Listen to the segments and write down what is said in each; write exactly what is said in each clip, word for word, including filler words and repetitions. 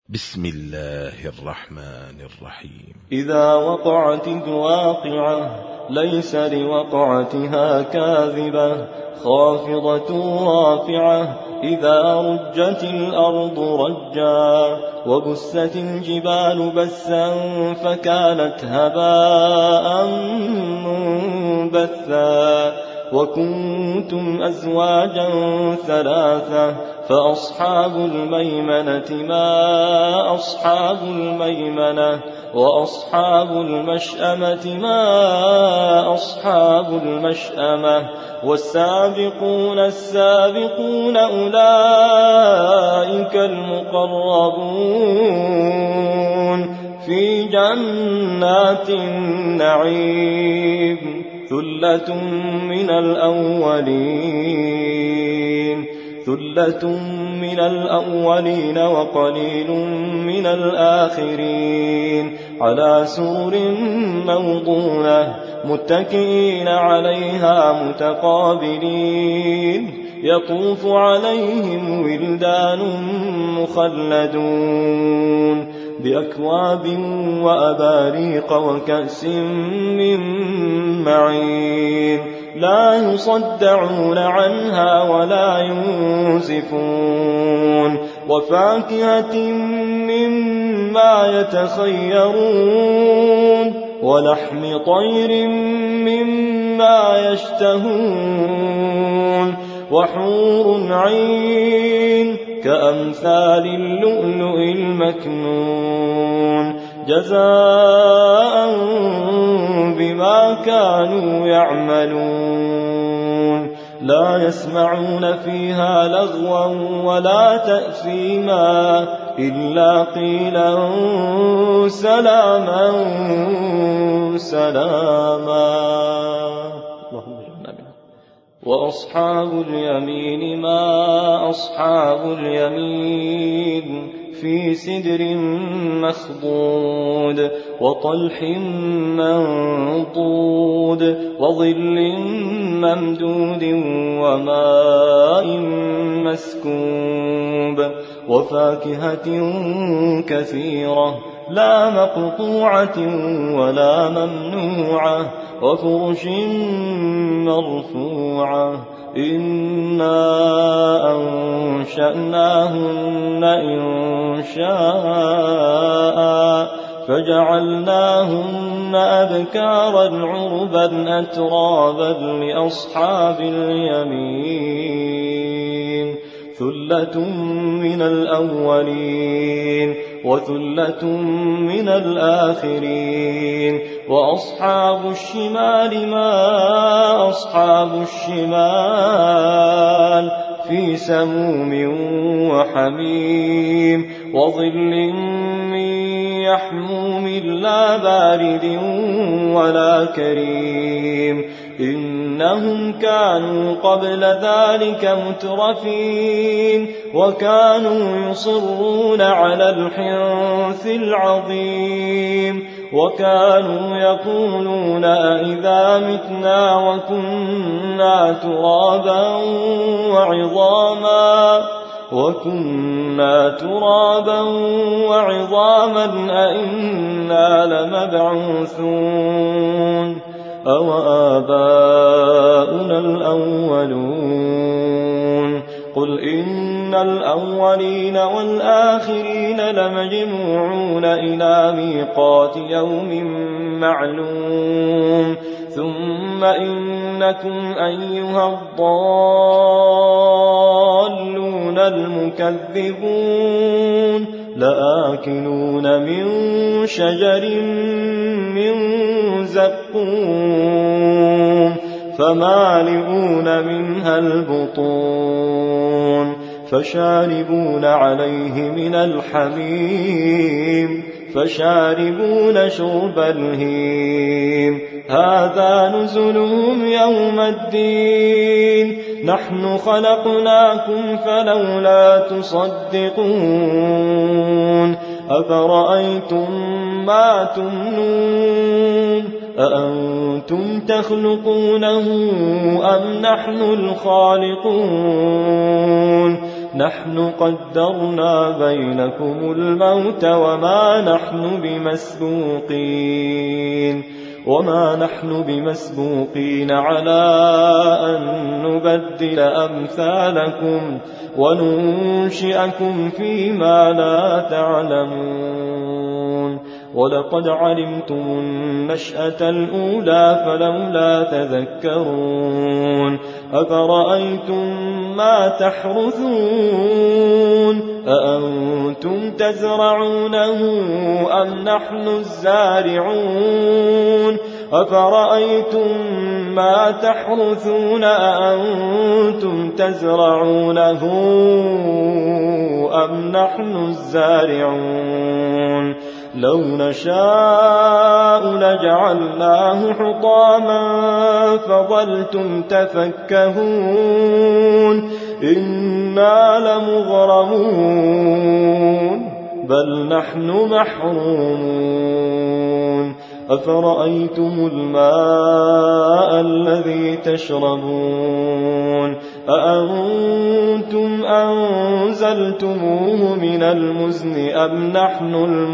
بسم الله الرحمن الرحيم. إذا وقعت الواقعة ليس لوقعتها كاذبة خافضة رافعة إذا رجت الأرض رجا وبست الجبال بسا فكانت هباء منبثا وكنتم أزواجا ثلاثة فأصحاب الميمنة ما أصحاب الميمنة وأصحاب المشأمة ما أصحاب المشأمة والسابقون السابقون أولئك المقربون في جنات النعيم ثلة من الأولين ثلة من الأولين وقليل من الآخرين على سرر موضونة متكئين عليها متقابلين يطوف عليهم ولدان مخلدون بأكواب وأباريق وكأس من معين لا يصدعون عنها ولا ينزفون وفاكهة مما يتخيرون ولحم طير مما يشتهون وحور عين كأمثال اللؤلؤ المكنون جزاء بما كانوا يعملون لا يسمعون فيها لغوا ولا تأثيما إلا قيلا سلاما سلاما. وأصحاب اليمين ما أصحاب اليمين في سدر مخضود وطلح منضود وظل ممدود وماء مسكوب وفاكهة كثيرة لا مقطوعة ولا ممنوعة وفرش مرفوعة إنا أنشأناهن إنشاء فجعلناهن أبكارا عربا أترابا لأصحاب اليمين ثلة من الأولين وثلة من الآخرين وأصحاب الشمال ما أصحاب الشمال في سموم وحميم وظل من يحموم لا بارد ولا كريم إنهم كانوا قبل ذلك مترفين وكانوا يصرون على الحنث العظيم وكانوا يقولون أئذا متنا وكنا ترابا وعظاما وكنا ترابا وعظاما أئنا لمبعوثون أو آباؤنا الأولون قل إن الأولين والآخرين لمجموعون إلى ميقات يوم معلوم ثم إنكم أيها الضالون المكذبون لآكلون من شجر من زقوم فمالئون منها البطون فشاربون عليه من الحميم فشاربون شرب الهيم هذا نزلهم يوم الدين نحن خلقناكم فلولا تصدقون أفرأيتم ما تمنون أأنتم تخلقونه أم نحن الخالقون نحن قدرنا بينكم الموت وما نحن بمسبوقين وما نحن بمسبوقين على أن نبدل أمثالكم وننشئكم فيما لا تعلمون ولقد علمتم النشأة الأولى فلولا تذكرون أفرأيتم ما تحرثون أأنتم تزرعونه أم نحن الزارعون أفرأيتم ما تحرثون أأنتم تزرعونه أم نحن الزارعون لو نشاء لجعلناه حطاما فظلتم تفكهون إنا لمغرمون بل نحن محرومون أفرأيتم الماء الذي تشربون أأنتم أنزلتموه من المزن أم نحن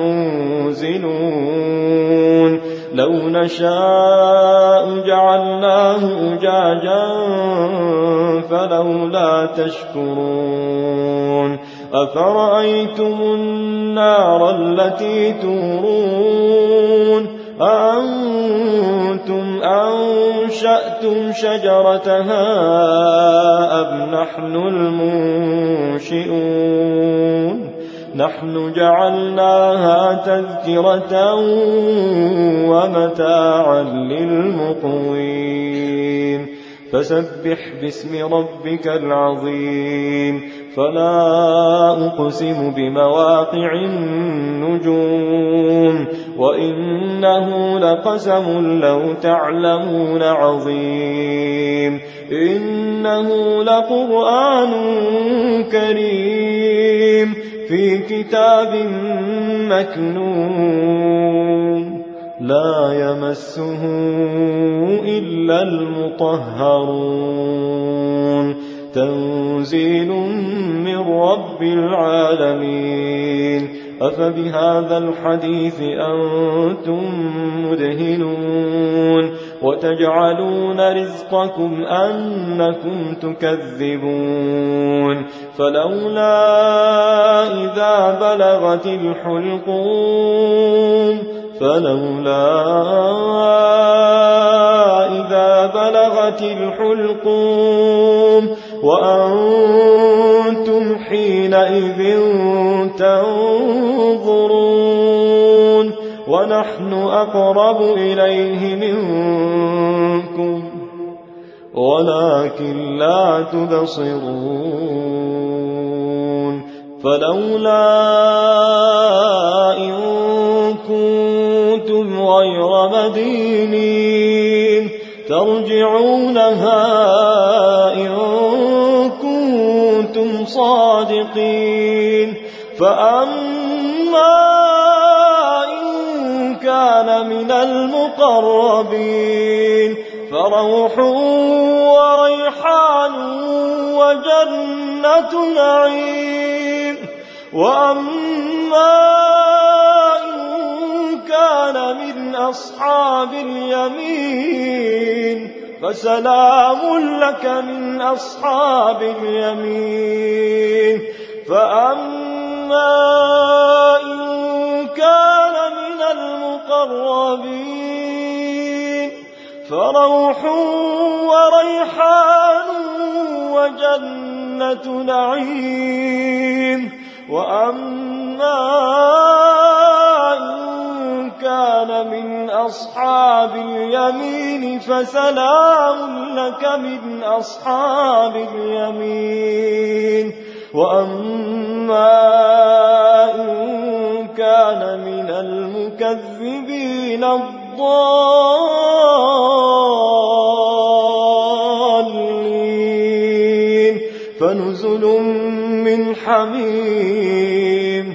المنزلون لو نشاء جعلناه أجاجا فلولا تشكرون أفرأيتم النار التي تورون أأنتم أنشأتم شجرتها أم نحن المنشئون نحن جعلناها تذكرة ومتاعا للمقوين فسبح باسم ربك العظيم فلا أقسم بمواقع النجوم وإنه لقسم لو تعلمون عظيم إنه لقرآن كريم في كتاب مكنون لا يمسه إلا المطهرون تنزيل من رب العالمين أفبهذا الحديث أنتم مدهنون وتجعلون رزقكم أنكم تكذبون فلولا إذا بلغت الحلقوم فلولا إذا بلغت الحلقوم وأنتم حينئذ تنظرون ونحن أقرب إليه منكم ولكن لا تبصرون فلولا إن كنتم غير مدينين ترجعونها إن كنتم صادقين فأما إن كان من المقربين فروح وريحان وجنة نعيم وأما إن كان من أصحاب اليمين فسلام لك من أصحاب اليمين فأما إن كان من المقربين فروح وريحان وجنة نعيم وأما إن كان من أصحاب اليمين فسلام لك من أصحاب اليمين وأما إن كان من المكذبين الضالين فنزل من حميم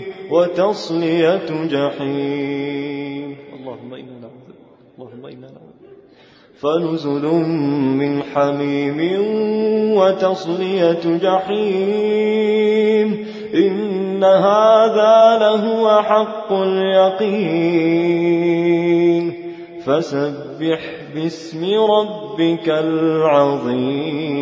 وتصلية جحيم اللهم إنا نعوذ اللهم إنا نعوذ فنزل من حميم وتصلية جحيم إن هذا لهو حق اليقين فسبح باسم ربك العظيم